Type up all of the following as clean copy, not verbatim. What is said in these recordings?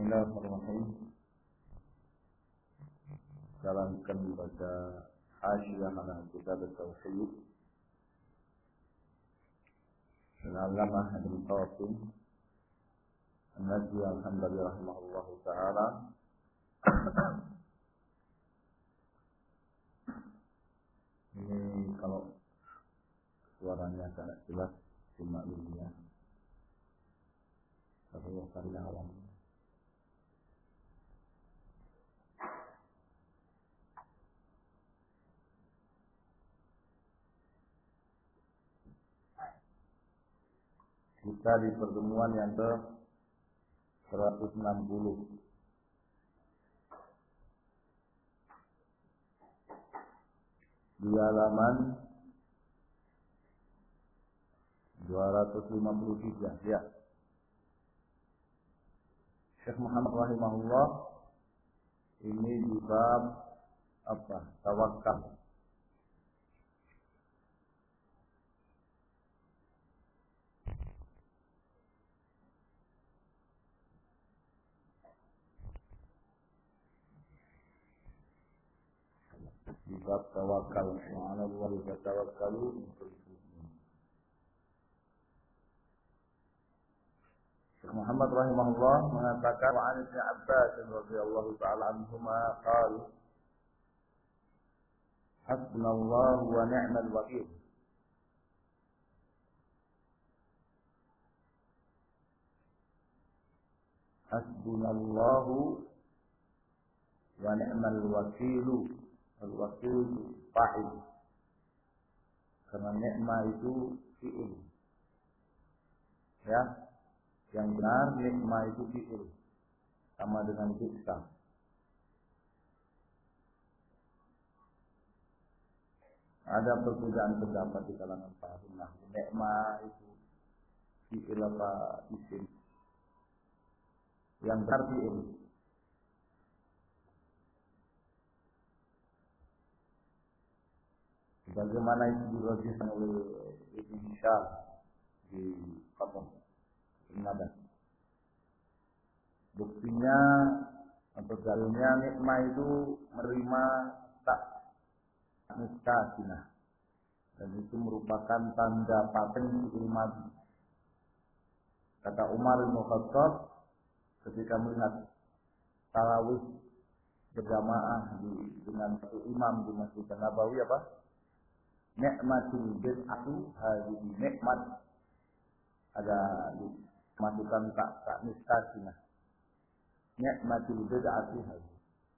Bismillahirrahmanirrahim. Jalankan baca Hasyiah ala Kitab Tauhid Al-Allamah Ibnu Qasim An-Najmi al-Hanbali rahimahullah ta'ala. Ini kalau suaranya sangat jelas dimaklumi ya. Tapi karya awam. Kita di pertemuan yang ke-160 di halaman 253 ya. Syekh Muhammad rahimahullah ini di bab apa? Tawakal. Di bab tawakal, ma'ala Allah tawakkalu. Syekh Muhammad rahimahullah mengatakan wa 'an Ibnu Abbas radhiyallahu ta'ala anhuma qala hasbunallahu wa ni'mal wakeel. Hasbunallahu wa ni'mal wakeel. Al-wakil fa'il. Karena nikmah itu fi'il. Ya. Yang benar nikmah itu fi'il. Sama dengan fi'il. Ada perbedaan pendapat di kalangan para ulama. Nikmah itu fi'il apa isim? Yang benar fi'il. Bagaimana itu dirajihkan oleh Ibnu Hisham di Qatah Nadas. Buktinya atau dalilnya nikmah itu menerima tak mustasina, dan itu merupakan tanda paten ilmu. Kata Umar bin Khattab ketika melihat tarawih berjamaah dengan satu imam di Masjid Nabawi apa? Nikmatul bid'atu hadhihi, nikmat ada dimasukkan tak mustasina. Nikmatul bid'atu hadhihi.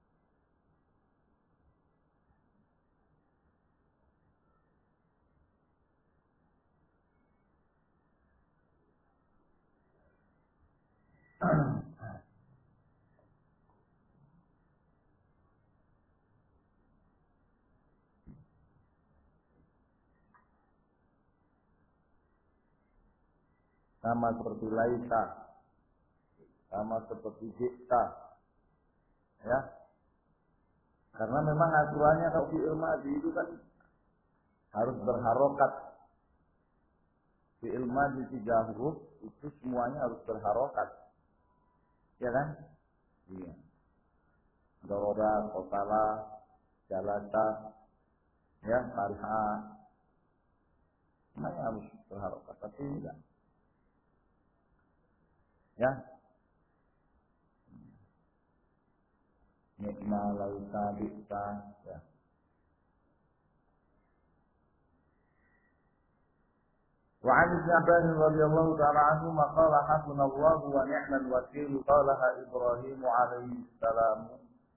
Sama seperti laita, sama seperti jikta, ya. Karena memang aturannya kalau fi'il madhi itu kan harus berharokat. Fi'il madhi 3 huruf itu semuanya harus berharokat, ya kan? Iya. Darora, kotala, jalata, ya, fariha, semuanya harus berharokat. Tapi enggak. Ya, nikmah lauta bisa ya. Wa 'an Ibnu Abbas radhiyallahu ta'ala anhu maqala hasbunallahu wa ni'mal wakeel qalaha Ibrahim alaihi salam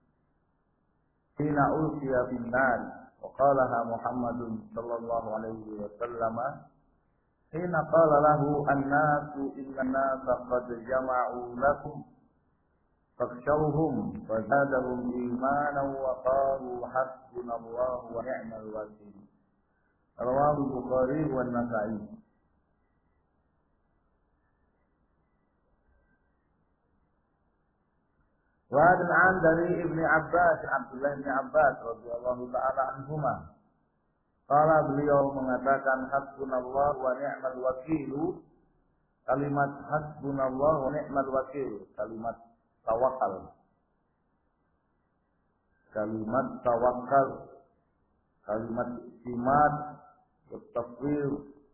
hina ulqiya bin nar wa qalaha Muhammadun sallallahu alaihi wasallam hina qala lahu an-nasu inna an-nasa qad jama'u lakum fakhshawhum wa zadahum imanan wa qalu hasbunallahu wa ni'mal wakeel. Rawahu Bukhari wa Nasa'i. Wa an dari Ibnu Abbas, Abdullah bin Abbas radhiyallahu ta'ala anhuma. Qala beliau mengatakan hasbunallah wa ni'mal wakeel. Kalimat hasbunallah wa ni'mal wakeel, kalimat tawakal. Kalimat tawakal, kalimat iktimad, tafwid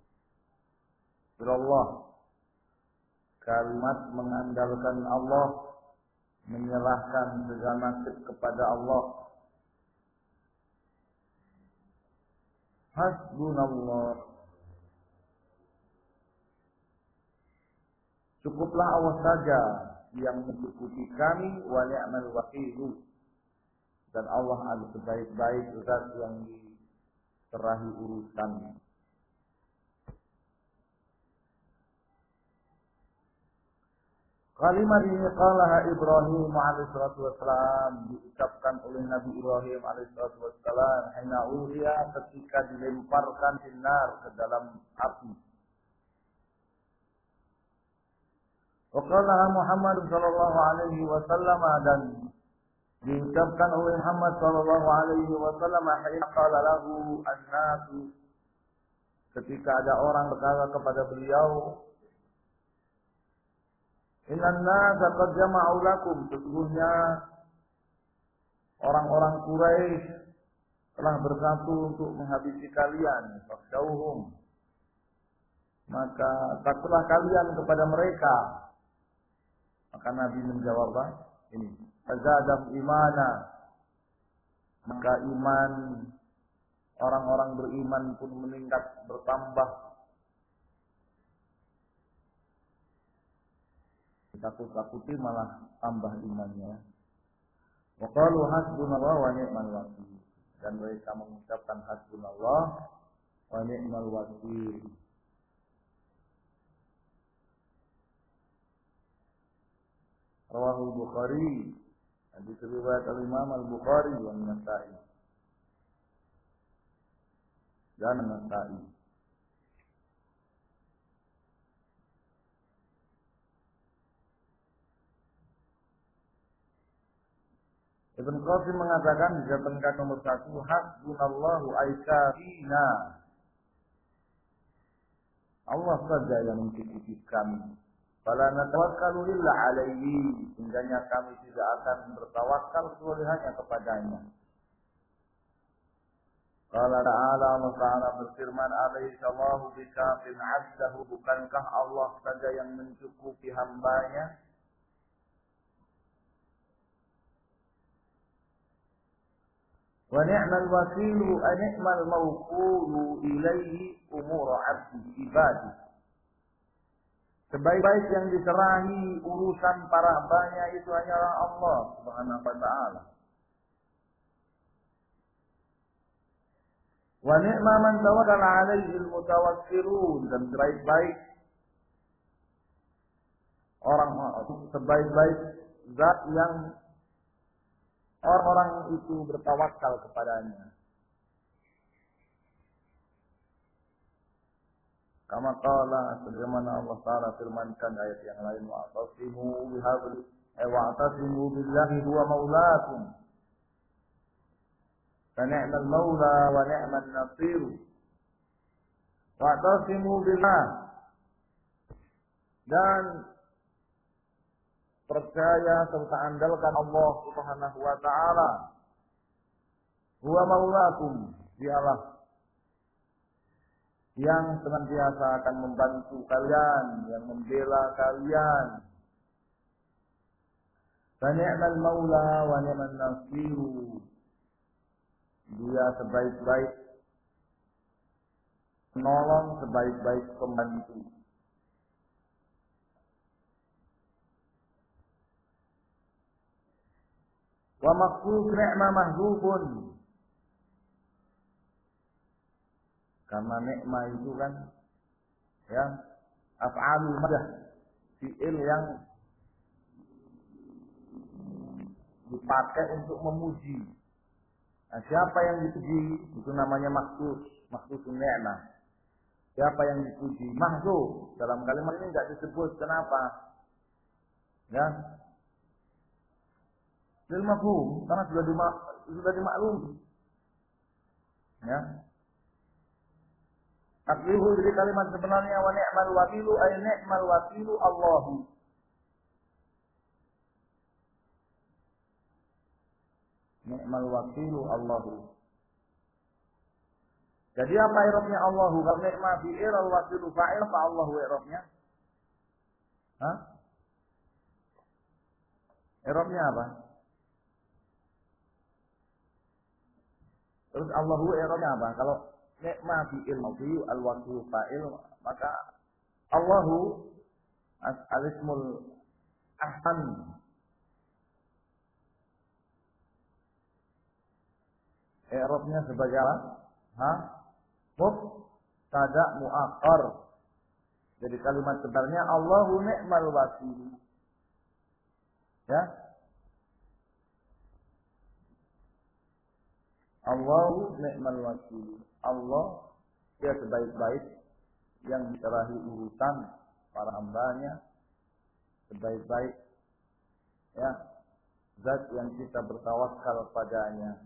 Allah, kalimat mengandalkan Allah, menyerahkan segala nasib kepada Allah. Hasbunallah, cukuplah Allah saja yang mencukupi kami, wa ni'mal wakil, dan Allah adalah sebaik-baik zat yang diserahi urusannya. Kalimat ini qalaha Ibrahim alaihissalatu wassalam, diucapkan oleh Nabi Ibrahim alaihissalatu wassalam hina ulhiya, ketika dilemparkan sinar ke dalam api. Wa qalaha Muhammad sallallahu alaihi wasallam, dan diucapkan oleh Muhammad sallallahu alaihi wasallam hina qala lahu an-nasu, ketika ada orang berkata kepada beliau, innan nasa qad jama'u lakum, sesungguhnya orang-orang Quraisy telah bersatu untuk menghabisi kalian, fakhshawhum, maka takutlah kalian kepada mereka. Maka Nabi menjawab ini, fazadahum imana, maka iman orang-orang beriman pun meningkat, bertambah. Takut-takuti malah tambah imannya. Wa qalu hasbunallah wa ni'mal wakil, dan mereka mengucapkan hasbunallah wa ni'mal wakil. Rawahul Bukhari, hadis riwayat al-Imam Al-Bukhari wa An-Nasa'i dan An-Nasa'i. Ibn Qasim mengatakan di catatan nomor 1, hasbunallahu aikafina, Allah saja yang mencukupi kami. Fala natawakkalu illa alaihi, sehingga kami tidak akan bertawakal kecuali hanya kepadanya. Qala ta'ala, Allah Ta'ala berfirman, alaihissallahu bikafin abdahu, bukankah Allah saja yang mencukupi hambanya? Wa ni'mal wakilu ni'mal mawkulu ilaihi umur abdi ibadi. Sebaik-baik yang diserahi urusan para hambanya itu hanyalah Allah Subhanahu wa ta'ala. Wa ni'ma man tawakkala 'alaihi al-mutawakkilun, dan sebaik-baik orang, sebaik-baik zat yang orang-orang itu bertawakal kepadanya. Kama qala, sebagaimana Allah Ta'ala firmankan ayat yang lain, wa'tasimu bihabli wa'tasimu billahi huwa maulakum fa ni'mal maula wa ni'man nasir. Wa'tasimu billah, dan percaya serta andalkan Allah Subhanahu wa ta'ala. Huwa maulakum, dialah yang senantiasa akan membantu kalian, yang membela kalian. Fa ni'mal maula wa ni'man nasir, dia sebaik-baik penolong, sebaik-baik pembantu. Wa maqsud ni'ma mahdzufun, karena nikmah itu kan ya af'alul madah, fi'il yang dipakai untuk memuji. Nah, siapa yang dipuji itu namanya maksudun ni'mah. Siapa yang dipuji? Mahdzuf. Dalam kalimat ini enggak disebut, kenapa? Ya. Lil mafhum, karena sudah dimaklumi. Ya. Taklihu dari kalimat sebenarnya wa ni'mal wakilu ay ni'mal wakilu Allahu. ni'mal wakilu Allahu. Jadi apa i'rabnya Allahu? Kalau ni'ma fi'il al-wakilu fa'il apa Allahu i'rabnya? Hah? I'rabnya apa? Terus Allahu i'rabnya apa? Kalau ni'ma fi'il al-wakilu fa'il, maka Allahu al-ismul ahsan. I'rabnya sebagai apa? Hah? Mubtada muakhar. Jadi kalimat sebenarnya Allahu ni'mal wakil. Ya. Allahu ni'mal wakil. Allah dia sebaik-baik yang diterahi urusan para hambanya, sebaik-baik ya zat yang kita bertawakal padanya.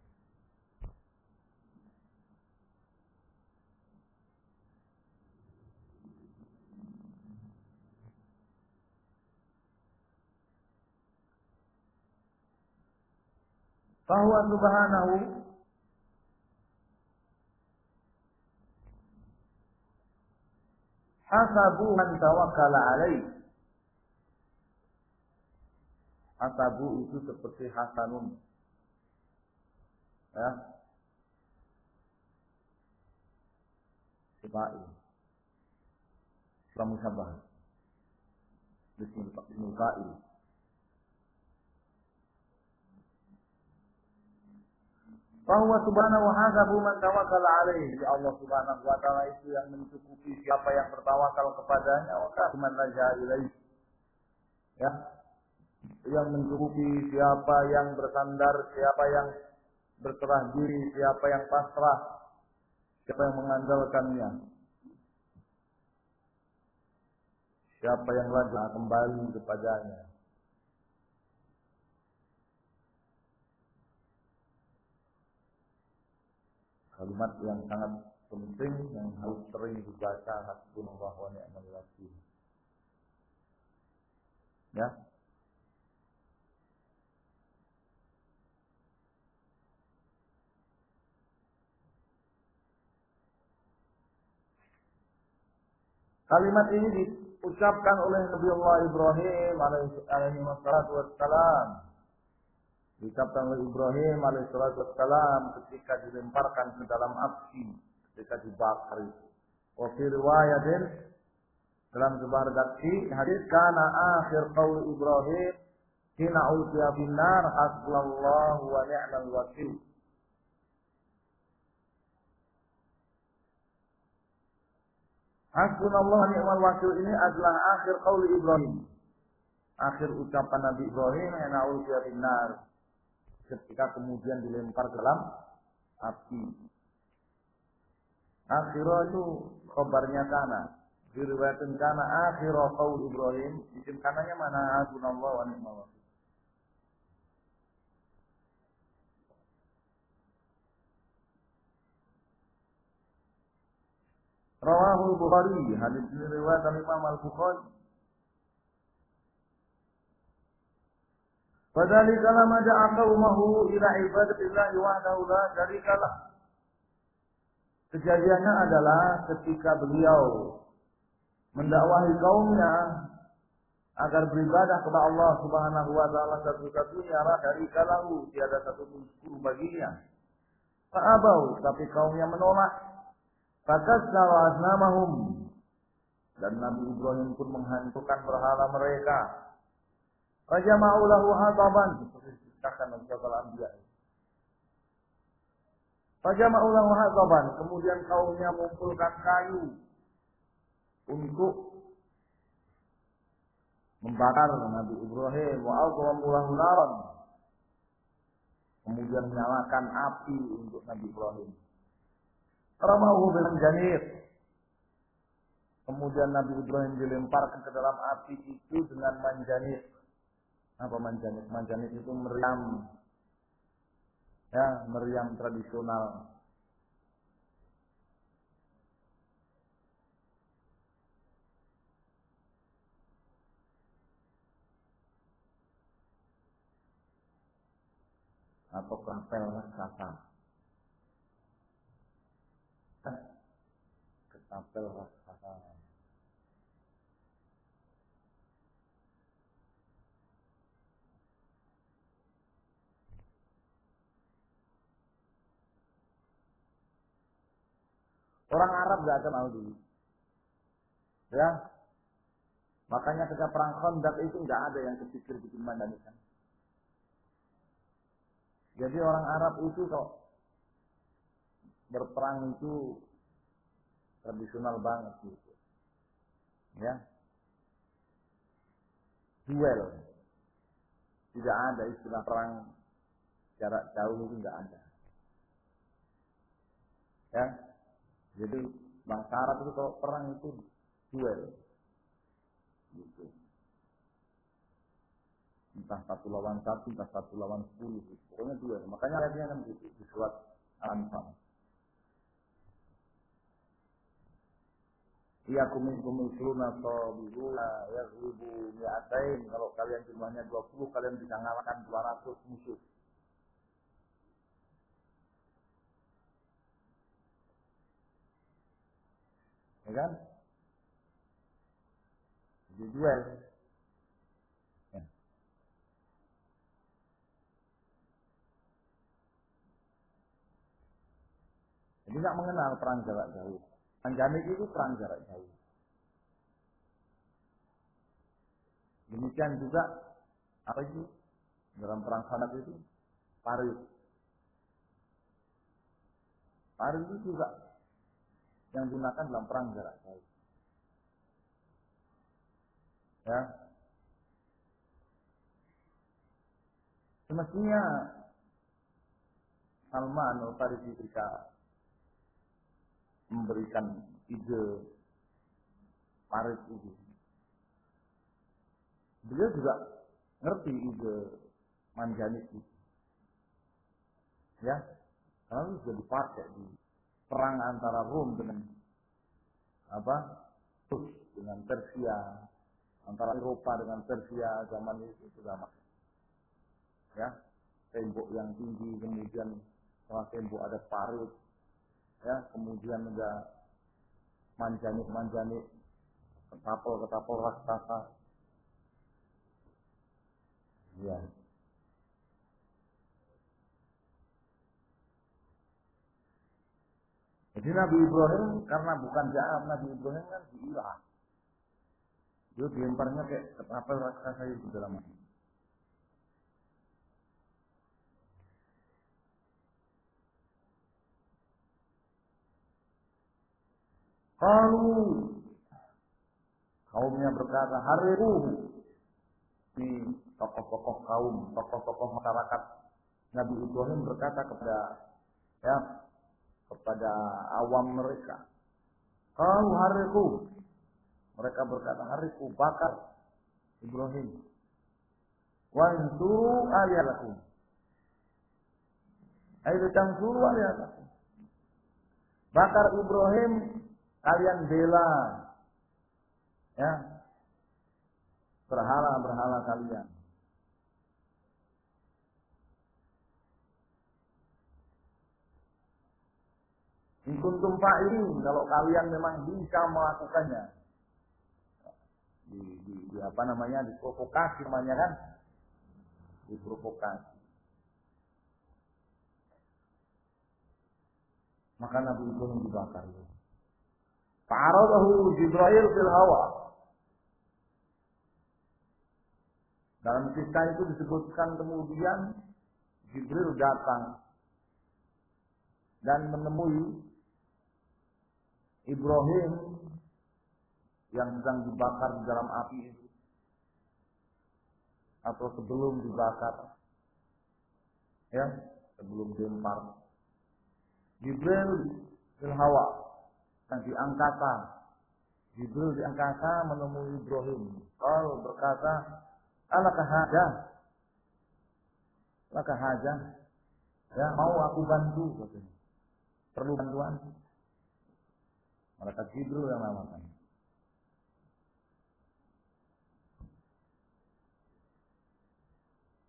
Fahuwa subhanahu hasabu man tawakkala alaih. Hasabu itu seperti hasanun. Ya. Sifa'i. Musabah. Bismil fa'il. Bahwa subhanahu hasabu man tawakkala alaihi. Allah subhanahu wa ta'ala itu yang mencukupi siapa yang bertawakal kepadanya. Wa man laja ilaihi. Ya. Yang mencukupi siapa yang bersandar, siapa yang berserah diri, siapa yang pasrah, siapa yang mengandalkannya. Siapa yang laja kembali kepadanya. Kalimat yang sangat penting yang harus sering dibaca, hasbunallah wa ni'mal wakil. Ya. Kalimat ini diucapkan oleh Nabi Allah Ibrahim alaihi wassalam. Diucapkan oleh Ibrahim alaihi wassalam ketika dilemparkan ke dalam api, ketika dibakar. Wa fi riwayatin dalam sebuah redaksi hadis kana akhir qaul Ibrahim hina ulqiya binnar hasbunallahu wa ni'mal wakil. Hasbunallahu wa ni'mal wakil ini adalah akhir qaul Ibrahim. Akhir ucapan Nabi Ibrahim hina ulqiya binnar. Ketika kemudian dilempar ke dalam api. Akhirah itu khabarnya kana. Diriwayatkan kana akhirah qaul Ibrahim. Isim kananya mana? Hasbunallahu wa ni'mal wakil. Rawahul Bukhari, hadis ini riwayat Imam Al-Bukhari. Fadzalika lamma ja'a qaumahu ila ibadatillahi wahdahu la syarika lah. Kejadiannya adalah ketika beliau mendakwahi kaumnya agar beribadah kepada Allah Subhanahu wa taala satu-satunya, la syarika lahu, tiada satu sekutu baginya. Fa'abau, tapi kaumnya menolak. Fakassara asnamahum, dan Nabi Ibrahim pun menghancurkan berhala mereka. Fajama'u lahu hataban, seperti disebutkan dalam surah Al-Anbiya. Fajama'u lahu hataban, kemudian kaumnya mengumpulkan kayu untuk membakar Nabi Ibrahim. Wa aqwamu lahu naran, kemudian menyalakan api untuk Nabi Ibrahim. Ramahu bil manjanir. Kemudian Nabi Ibrahim dilemparkan ke dalam api itu dengan manjanir. Apa manjanir? Manjanir itu meriam. Ya, meriam tradisional. atau kerapel raksasa. Kerapel raksasa. Orang Arab gak kenal dulu. Ya. Makanya ketika perang Khandaq itu nggak ada yang kepikir bikin mandanikan. Jadi orang Arab itu kalau berperang itu tradisional banget gitu. Ya. Duel. Tidak ada istilah perang jarak jauh itu nggak ada. Ya. Jadi bangsa Arab itu kalau perang itu duel. Gitu. Entah 1 lawan 1, entah 1 lawan 10 gitu. Pokoknya duel. Makanya ayatnya kan gitu di surat Al-Anfal. Iyakum minkum isruna sabiruna yaghlibu mi'atain. Kalau kalian jumlahnya 20, kalian bisa mengalahkan 200 musuh. Ya kan? Di duel. Ya. Jadi nggak mengenal perang jarak jauh. Anjamik itu perang jarak jauh. Demikian juga apa itu dalam perang Khandaq itu parit. Parit itu juga yang digunakan dalam perang jarak jauh. Ya. Semestinya Salman Al-Farisi ketika memberikan ide parit itu, beliau juga ngerti ide manjanik itu. Ya. Karena itu sudah dipakai di perang antara Rom dengan Rus dengan Persia, antara Eropa dengan Persia zaman itu sudah masuk. Ya, tembok yang tinggi, kemudian setelah tembok ada parit, ya, kemudian ada manjanik, ketapel raksasa. Ya. Jadi Nabi Ibrahim karena bukan jahat, Nabi Ibrahim kan diilah. Dia dilemparnya kayak ketapel raksasa itu dalam hati. Kalau kaumnya berkata, hariru, di tokoh-tokoh kaum, tokoh-tokoh masyarakat, Nabi Ibrahim berkata kepada awam mereka, kalau hariku, mereka berkata hariku, bakar Ibrahim, wansuru ayatakum, ayatang suru ayatakum, bakar Ibrahim, kalian bela, ya, berhala kalian. Kuntum fa'ilin, kalau kalian memang bisa melakukannya. Diprovokasi namanya kan? Diprovokasi. Maka Nabi Ibrahim dibakar. Fa'aradahu Jibril fil hawa. Dalam kisah itu disebutkan kemudian Jibril datang dan menemui Ibrahim yang sedang dibakar di dalam api itu, atau sebelum dibakar, ya, sebelum dilempar. Jibril fil hawa, dan di angkasa. Jibril di angkasa menemui Ibrahim. Kalau berkata, alaka hajah, ya, mau aku bantu, katanya. Perlu bantuan? Malaikat Jibril yang namakan.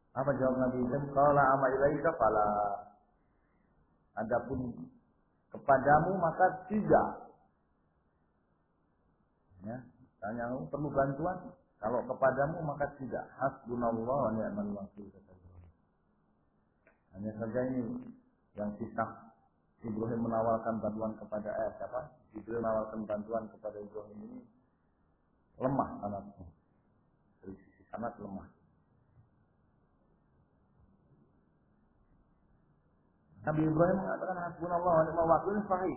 Apa jawab Nabi Ibrahim? Qala ama ilaika fala. Adapun kepadamu maka tidak. Ya, tanya perlu bantuan? Kalau kepadamu maka tidak. Hasbunallah wa ni'mal wakil. Hanya saja ini yang kisah Ibrahim menawarkan bantuan kepada siapa? Ibrahim menawarkan bantuan kepada Ibrahim ini lemah sanatnya. Dari sisi sanat lemah. Nabi Ibrahim mengatakan hasbunallah wa ni'mal wakil ini sahih.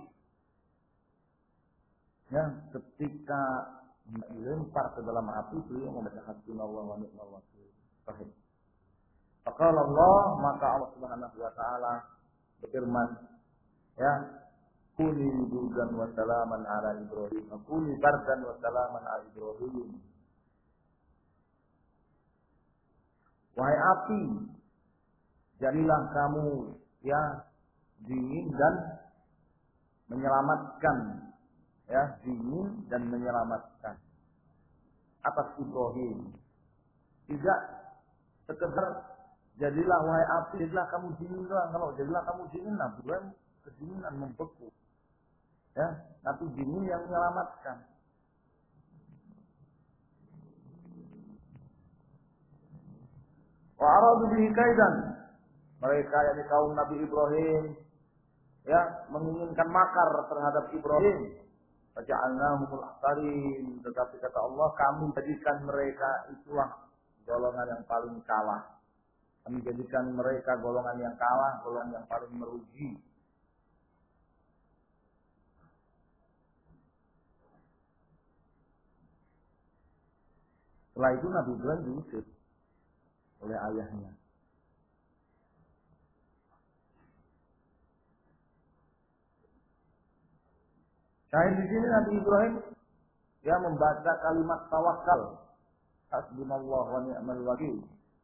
Ya, ketika dilempar ke dalam api beliau membaca hasbunallah wa ni'mal wakil. Sahih. Faqala Allah, maka Allah Subhanahu wa taala berfirman, ya, kuni burdan wa salaman ala Ibrahim. Kuni bardan wa salaman ala Ibrahim. Wahai api, jadilah kamu ya dingin dan menyelamatkan, ya dingin dan menyelamatkan atas Ibrahim. Tidak sekedar jadilah wahai api, jadilah kamu dingin doang. Kalau jadilah kamu dingin, nah Ibrahim kedinginan membeku. Ya, tapi dingin yang menyelamatkan. Wa aradu bihi kaidan. Mereka yakni kaum Nabi Ibrahim ya menginginkan makar terhadap Ibrahim. Faja'alnahumul akhsarin. Tetapi kata Allah, kami jadikan mereka itulah golongan yang paling kalah. Kami jadikan mereka golongan yang kalah, golongan yang paling merugi. Setelah itu Nabi Ibrahim diusir oleh ayahnya. Syahid di sini Nabi Ibrahim dia membaca kalimat tawakal. Hasbunallah wa ni'mal wakil.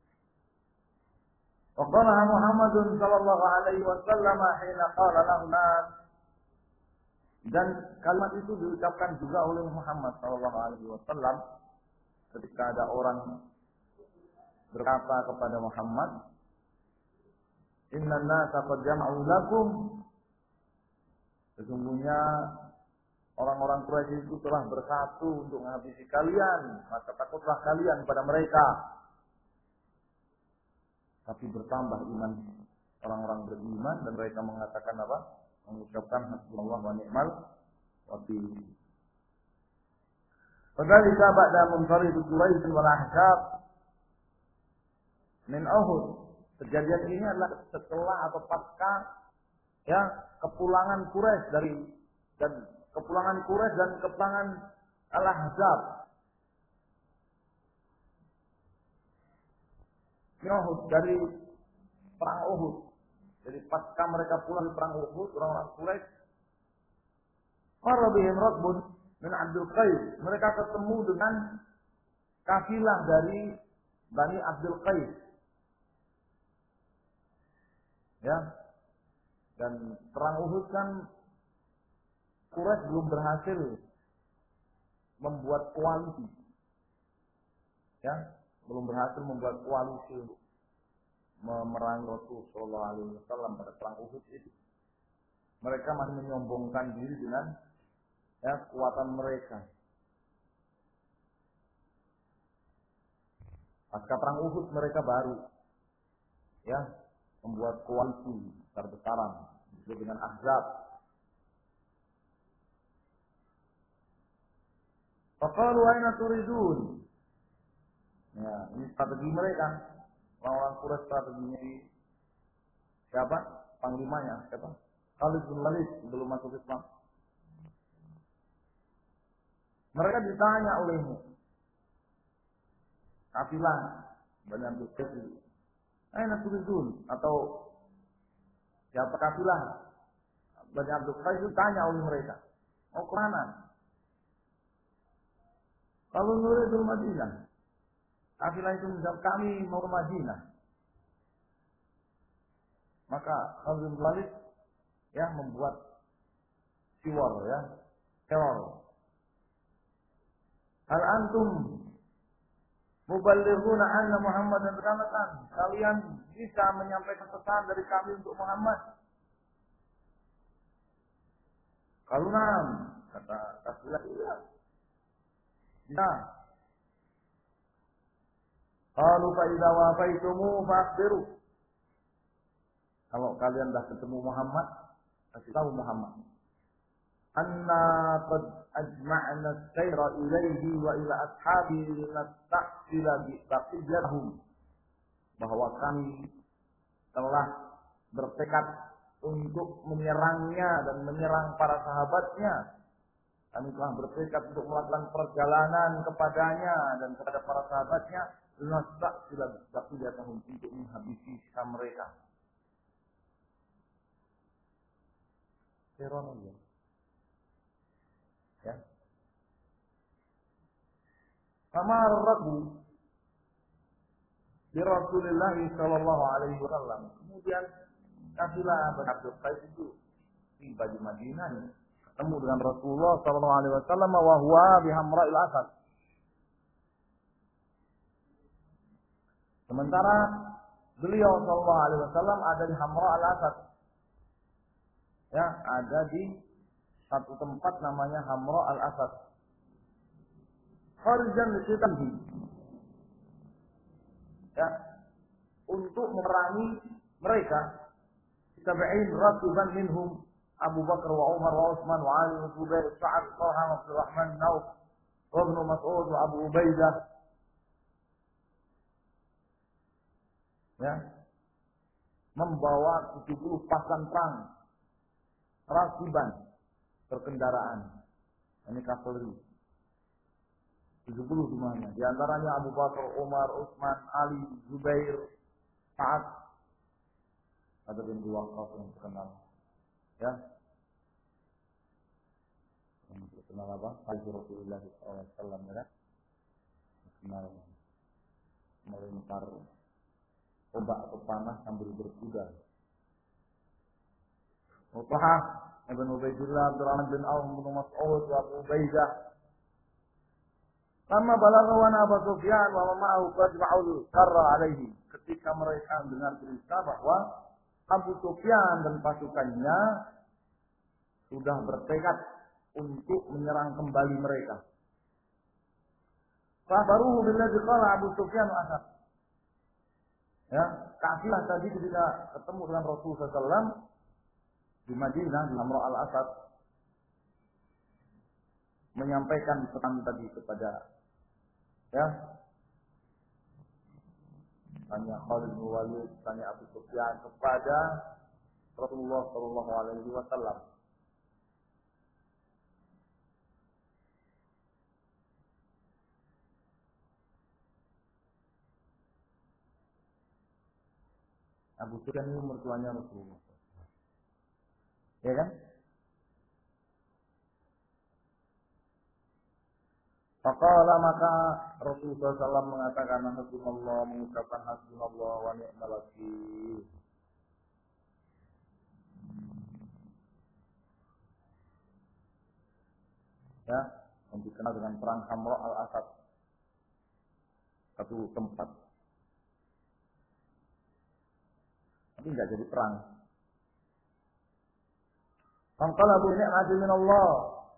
Wa qala Muhammadun sallallahu alaihi wasallam hina qala lahu nas. Dan kalimat itu diucapkan juga oleh Muhammad sallallahu alaihi wasallam ketika ada orang berkata kepada Muhammad, "Innan nasa qad jama'u lakum." Sesungguhnya orang-orang Quraisy itu telah bersatu untuk menghabisi kalian, maka takutlah kalian pada mereka. Tapi bertambah iman orang-orang beriman dan mereka mengatakan apa? Mengucapkan hasbunallah wa ni'mal wakil. Fadzalika ba'da munfarid Quraisy wal Ahzab min Uhud. Kejadian ini adalah setelah atau pasca ya kepulangan Quraisy dan kepulangan Al-Ahzab. Uhud dari perang Uhud. Jadi pasca mereka pulang dari perang Uhud, orang-orang Quraisy qarabihim rakbun min Abdul Qais. Mereka ketemu dengan kafilah dari Bani Abdul Qais. Ya. Dan perang Uhud kan Quraisy belum berhasil membuat koalisi. Ya, belum berhasil membuat koalisi untuk memerangi Rasulullah sallallahu alaihi wasallam pada perang Uhud itu. Mereka masih menyombongkan diri dengan ya kekuatan mereka. Pasca perang Uhud mereka baru ya membuat koalisi besar-besaran disebut dengan Ahzab. Faqalu aina turidun? Ya, ini strategi mereka. Orang-orang Quraisy strateginya siapa? Panglimanya siapa? Khalid bin Walid belum masuk Islam. Mereka ditanya oleh kafilah Bani Abdul Qais. Aina turidun? Atau siapa kafilah Bani Abdul Qais itu tanya oleh mereka. Mau ke mana? Kalau nuridul Madinah. Kafilah itu menjawab kami mau ke Madinah. Maka Khalid bin Walid ya membuat siwar ya teror. Hal antum Muballighuna anna Muhammadan risalatan. Kalian bisa menyampaikan pesan dari kami untuk Muhammad. Kalau nam, kata Rasulullah, iya. Ya. Qalu fa idza wafaitumu fa'khbiru. Kalau kalian dah ketemu Muhammad, kasih tahu Muhammad. Anna qad ajma'na as-sayra ilayhi wa ila ashabi nasta'sila bi baqiyatihim. Bahwa kami telah bertekad untuk menyerangnya dan menyerang para sahabatnya. Kami telah bertekad untuk melakukan perjalanan kepadanya dan kepada para sahabatnya. Nasta'sila bi baqiyatihim, untuk menghabisi sisa mereka. Ironia. Ya. Famarrabu bi Rasulillah sallallahu alaihi wasallam. Kemudian kafilah Bani Abdul Qais itu tiba di Madinah, ketemu dengan Rasulullah sallallahu alaihi wasallam wa huwa bi Hamra'il Asad. Sementara beliau sallallahu alaihi wasallam ada di Hamra'il Asad. Ya, ada di satu tempat namanya Hamra'il Asad. Kharijan liqitanhi. Ya, untuk memerangi mereka. Sab'in rasuban minhum Abu Bakar wa Umar wa Utsman wa Ali wa Zubair Sa'ad Talha wa Abdurrahman Nauf wa Ibnu Mas'ud wa Abu Ubaidah. Ya, membawa 70 pasukan perang rasuban berkendaraan. Ini kavaleri. 70 semuanya. Di antaranya Abu Bakar, Umar, Utsman, Ali, Zubair, Sa'ad, ada bin Waqqas yang terkenal. Ya. Yang terkenal apa? Hadis Rasulullah SAW, ya. Terkenal melempar ombak atau panah sambil berkuda. Uthah Ibn Ubaidillah, Abdurrahman bin Auf, bin Mas'ud, wa Abu Ubaidah. Lama balaghawan Abu Sufyan wa ma'ahu qadma'ul karra alaihi. Ketika mereka mendengar berita bahwa Abu Sufyan dan pasukannya sudah bertekad untuk menyerang kembali mereka. Fabaruhu billadzi qala Abu Sufyan asad. Ya, kafilah tadi ketika ketemu dengan Rasulullah SAW di Madinah di Hamra'il Asad menyampaikan pesan tadi kepada, ya, tanya Khalid bin Walid, tanya Abu Sufyan kepada Rasulullah sallallahu alaihi wasallam. Abu Sufyan ini mertuanya Rasulullah. Ya kan? Faqala, maka Rasulullah SAW mengatakan hasbunallah, mengucapkan hasbunallah wa ni'mal wakil. Ya, yang dikenal dengan perang Hamra'il Asad. Satu tempat. Tapi enggak jadi perang. Faqala bu ni'matin minallah.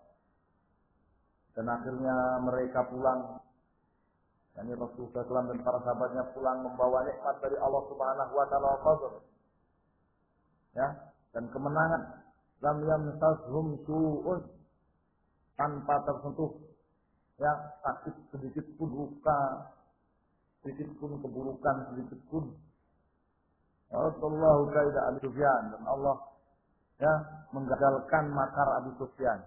Dan akhirnya mereka pulang. Yani Rasulullah SAW dan para sahabatnya pulang membawa nikmat dari Allah Subhanahu wa taala wa fadl. Ya, dan kemenangan. Lam yamsashum su'un, tanpa tersentuh, ya, sakit sedikit pun, luka sedikit pun, keburukan sedikit pun. Allahu kaida Abu Sufyan, dan Allah, ya, menggagalkan makar Abu Sufyan.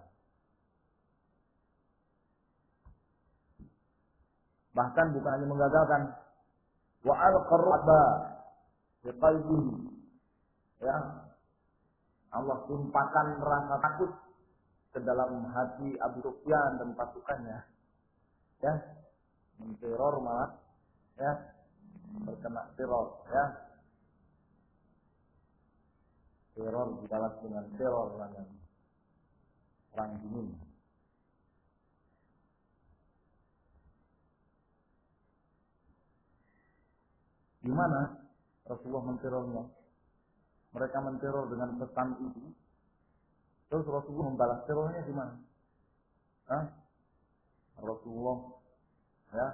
Bahkan bukan hanya menggagalkan, wa al-qarraba bi qalbihi, ya, Allah tumpahkan rasa takut ke dalam hati Abu Sufyan dan pasukannya, ya, menteror malah, ya, terkena teror, ya, teror dibalas dengan teror yang perang dingin. . Gimana Rasulullah menterornya? Mereka menteror dengan pesan itu. Terus Rasulullah membalas terornya gimana? Hah? Rasulullah ya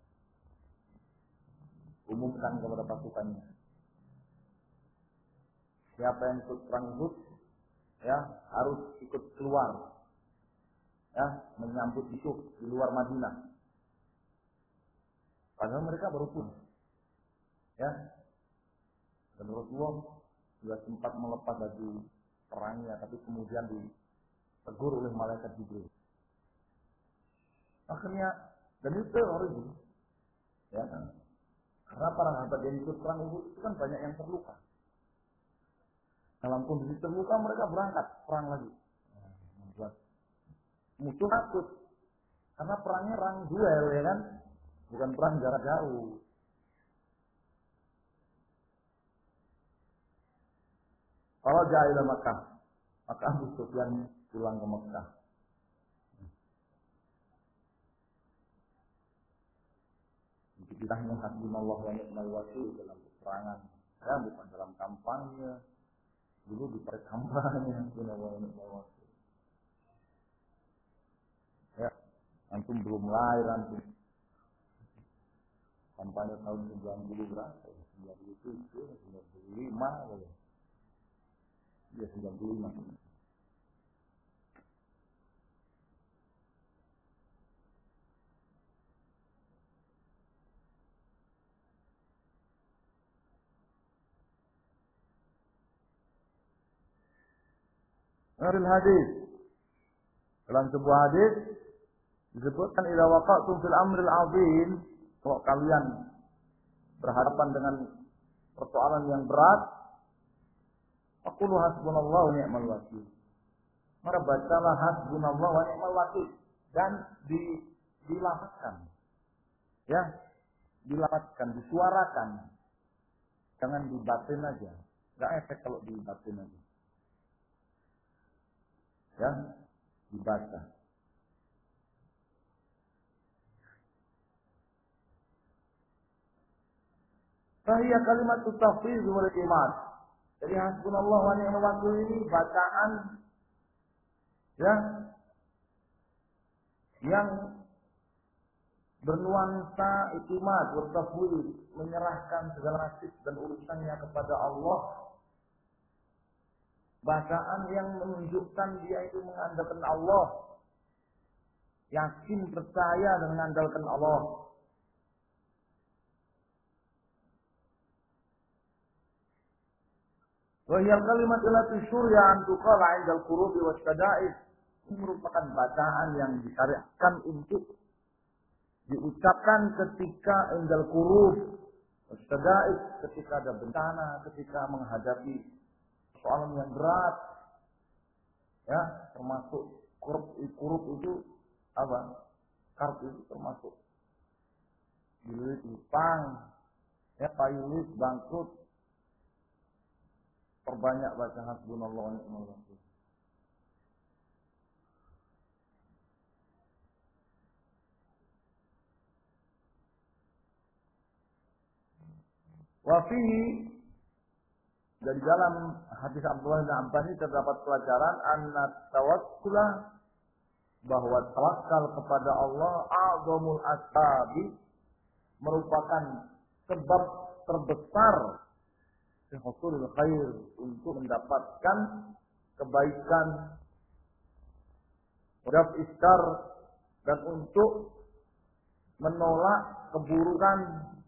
umumkan kepada pasukannya. Siapa yang ikut perang Uhud ya harus ikut keluar ya menyambut itu di luar Madinah. Padahal mereka baru pun ya. Dan Rasulullah sudah sempat melepas baju perangnya, tapi kemudian ditegur oleh malaikat Jibril. Akhirnya dan itu teror itu, ya kan? Karena para sahabat yang ikut perang itu kan banyak yang terluka. Dalam kondisi terluka mereka berangkat perang lagi. Musuh takut karena perangnya perang duel ya kan, bukan perang jarak jauh. Kalau jahil Makkah, maka Abu Sufyan pulang ke Makkah. Istilahnya hasbunallah wa ni'mal wakil dalam peperangan, ya bukan dalam kampanye. Dulu di kampanye hasbunallah wa ni'mal wakil. Ya, antum belum lahir antum. Kampanye tahun 90 berapa? 97, 95 ya. Ya 95. Dari hadis, dalam sebuah hadis disebutkan idza waqa'tum fil amril 'azim, kalau kalian berhadapan dengan persoalan yang berat, aqulu hasbunallahu wa ni'mal wakil. Maka bacalah hasbunallahu wa ni'mal wakil dan dilafazkan. Ya, dilafazkan, disuarakan. Jangan dibatin aja. Enggak efek kalau dibatin aja. Ya, dibaca. Fahiya kalimat tafwid wal iman. Jadi hasbunallahu wa ni'mal wakil ini bacaan ya yang bernuansa iktimat wa tafwid, menyerahkan segala nasib dan urusannya kepada Allah. Bacaan yang menunjukkan dia itu mengandalkan Allah, yakin percaya dan mengandalkan Allah. Wa hiya kalimat allati syuri'a an tuqala 'inda al-qurubi wasyada'id. Ini merupakan bacaan yang disyariatkan untuk diucapkan ketika indal qurub wasyada'id, ketika ada bencana, ketika menghadapi persoalan yang berat. Ya, termasuk kurub itu apa? Karb itu termasuk dililit utang, ya payulit bangkrut. Perbanyak baca hasbunallahu wa ni'mal wakil. Wa fihi, dari dalam hadis Abdullah bin Abbas ini terdapat pelajaran anna tawakkulah, bahwa tawakal kepada Allah a'zamul asbabi, merupakan sebab terbesar husulul khair, untuk mendapatkan kebaikan, wadaf iskar, dan untuk menolak keburukan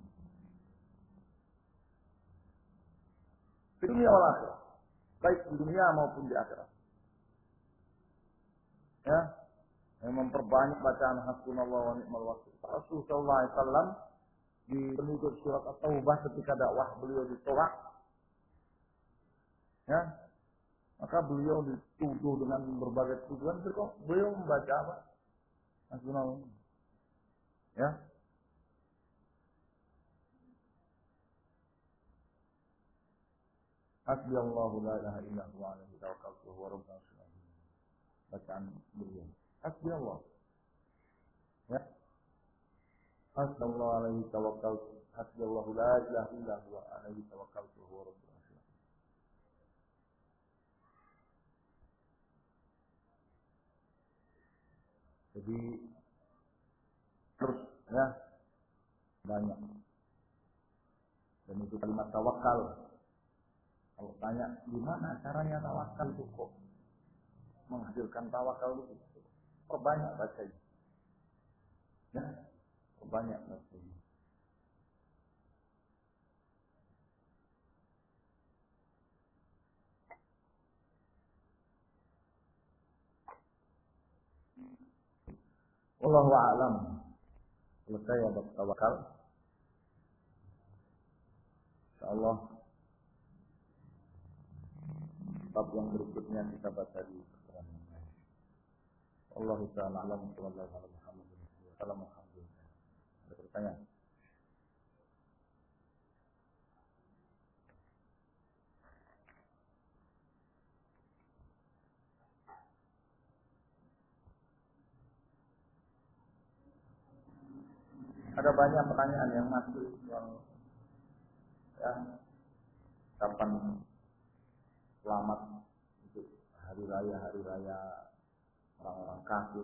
di dunia wal akhirat, baik di dunia maupun di akhirat. Ya, yang memperbanyak bacaan hasbunallahu wa ni'mal wakil. Rasulullah sallallahu alaihi wasallam di penutup surat At-Taubah ketika dakwah beliau ditolak, ya, maka beliau dituduh dengan berbagai tuduhan. Kok beliau membaca apa? Hasbunallah. Ya. Hasbiyallahu la ilaha illa huwa alaihi tawakkaltu wa rabbul arsyil azim. Bacaan beliau. Hasbiyallah. Ya. Hasbiyallahu alaihi tawakkaltu. Hasbiyallahu la ilaha illa huwa alaihi tawakkaltu wa rabbul alamin. Jadi terus ya banyak. Dan itu kalimat tawakal. Kalau tanya gimana caranya tawakal itu kok menghasilkan tawakal itu, perbanyak bacanya. Ya, perbanyak bacanya. Wallahu a'lam. Selesai ya tawakal. Insyaallah bab yang berikutnya kita baca di pertemuan yang lain. Allah ta'ala alam sallallahu alaihi wasallam. Alhamdulillah. Ada pertanyaan? Ada banyak pertanyaan yang masuk yang ya kapan selamat untuk hari raya orang-orang kafir,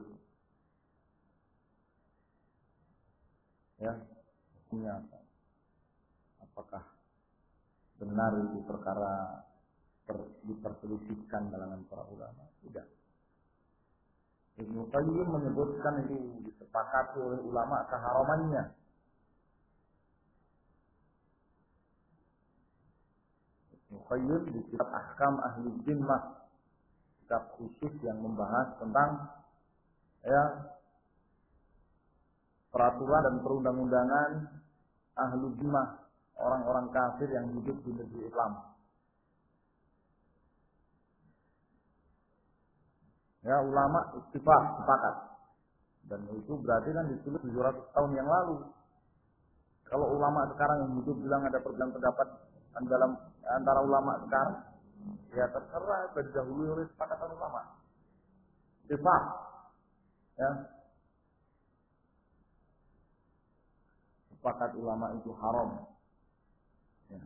ya hukumnya apa? Apakah benar itu perkara diperselisihkan kalangan para ulama? Tidak. Ibnu Qayyim menyebutkan itu disepakati oleh ulama keharamannya. Ibnu Qayyim di kitab Ahkam Ahli Zimmah, kitab khusus yang membahas tentang ya peraturan dan perundang-undangan Ahlu Zimmah, orang-orang kafir yang hidup di negeri Islam. Ya, ulama sepakat. Dan itu berarti kan ditulis 700 tahun yang lalu. Kalau ulama sekarang yang hidup bilang ada perbedaan pendapat dalam antara ulama sekarang, ya terserah, terdahului oleh sepakatan ulama. Sepakat. Ya. Sepakat ulama itu haram. Ya.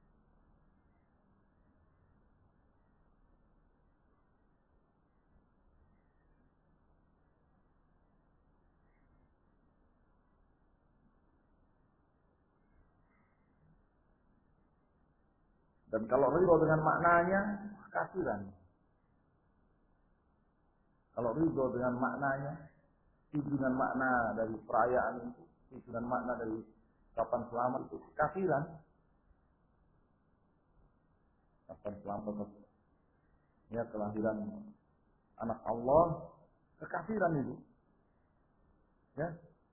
Dan kalau ridho dengan maknanya, kafiran. Kalau ridho dengan maknanya, dengan makna dari perayaan itu, dengan makna dari kapan selamat itu, kafiran. Kapan selamat, ya kelahiran anak Allah, kekafiran itu. Ya.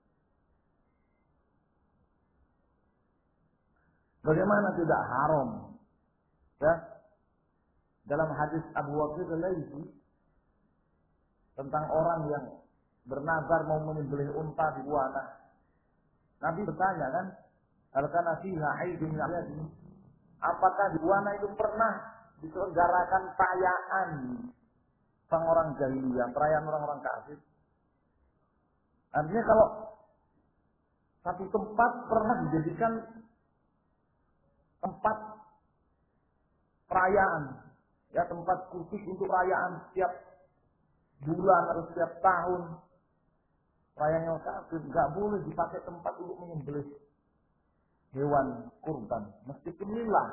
Bagaimana tidak haram? Ya, dalam hadis Abu Waqid al-Laitsi tentang orang yang bernazar mau menyembelih unta di Buana. Nabi bertanya kan, "Al-kana fiha aidun ya'yadi?" Apakah di Buana itu pernah diselenggarakan perayaan orang jahiliyah, perayaan orang-orang kafir? Artinya kalau satu tempat pernah dijadikan tempat perayaan, ya tempat khusus untuk perayaan setiap bulan atau setiap tahun, perayaan yang kafir, nggak boleh dipakai tempat untuk menyembelih hewan kurban, meskipun lillah,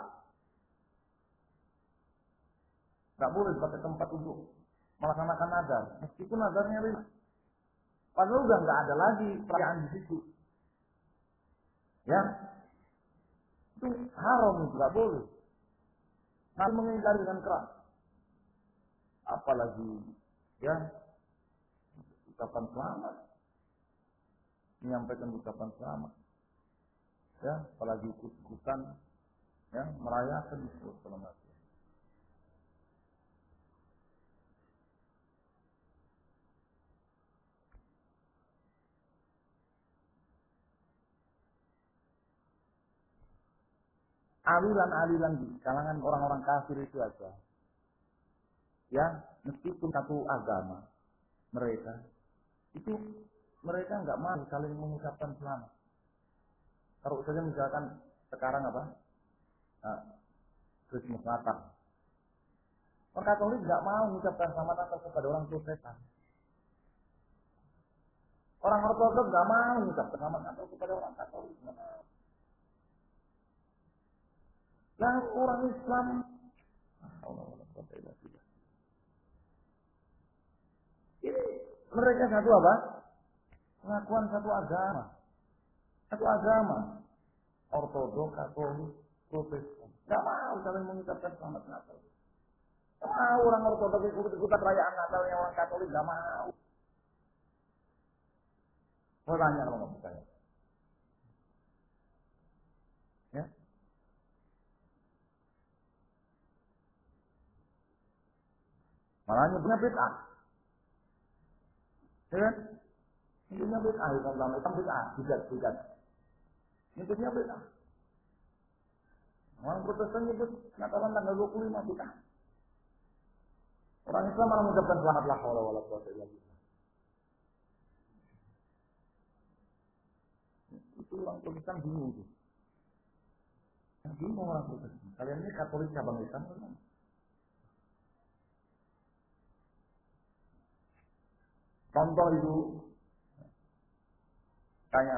nggak boleh dipakai tempat untuk melaksanakan nazar, meskipun nazarnya lillah. Padahal udah nggak ada lagi perayaan di situ, ya itu haram, nggak boleh. Nabi mengingkari dengan keras. Apalagi ya ucapan selamat, menyampaikan ucapan selamat, ya apalagi ikut-ikutan ya merayakan itu selamat. Aliran-aliran di kalangan orang-orang kafir itu aja, ya meskipun satu agama mereka itu, mereka nggak mau saling mengucapkan selamat. Kalau saja misalkan Sekarang apa? Nah, Christmas Natal. Orang Katolik nggak mau mengucapkan selamat Natal kepada orang Protestan. Orang Ortodok nggak mau mengucapkan selamat Natal kepada orang Katolik. Yang orang Islam, ini mereka satu apa? Pengakuan satu agama. Satu agama. Ortodok, Katolik, Protestan. Nggak mau saling mengucapkan selamat Natal. Nggak mau orang Ortodok ikut-ikutan perayaan Natalnya orang Katolik, nggak mau. Mau tanya kalau nggak percaya. Ya? Malah nyebutnya bid'ah. Ya kan? Nyebutnya bid'ah, Islam bid'ah, bidat. Nyebutnya bid'ah. Orang Protestan nyebut Natalan tanggal 25 bid'ah. Orang Islam malah mengucapkan selamat la haula wala quwwata illa billah. Itu orang Protestan bingung tuh. Yang bingung orang Protestan. Kalian ini Katolik cabang Islam kan? Contoh itu tanya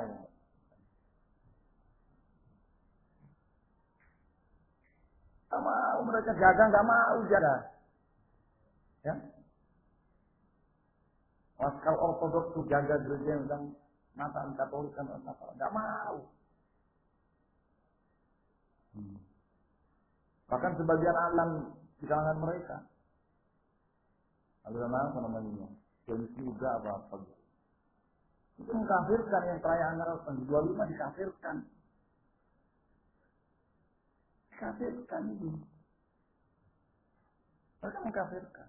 nggak mau mereka jaga, nggak mau jaga. Ya, kalau Ortodoks tuh jaga gereja yang Natal, Katolik kan Natal, nggak mau. Bahkan sebagian alam di kalangan mereka, aliran apa namanya, jenis juga apa itu mengkafirkan yang perayaan Natal tanggal 25 dikafirkan. Dikafirkan itu. Mereka mengkafirkan.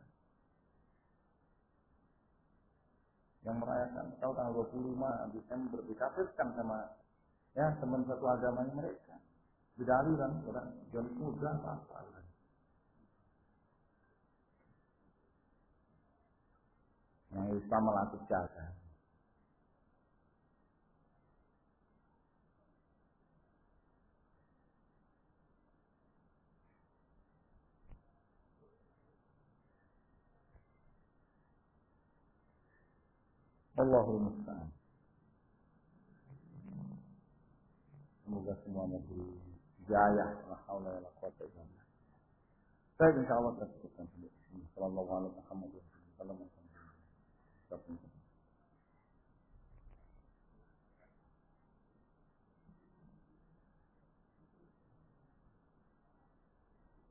Yang merayakan tahu tanggal 25 Desember dikafirkan sama ya teman satu agamanya mereka. Bidali kan, orang jenis muda apa. Yang Islam melatih jaga. Allahul musta'an. Semoga semuanya dijaya. La haula wala quwwata illa billah. Baik, insyaallah kita cukupkan sampai sini. Sallallahu alaihi wa sallam.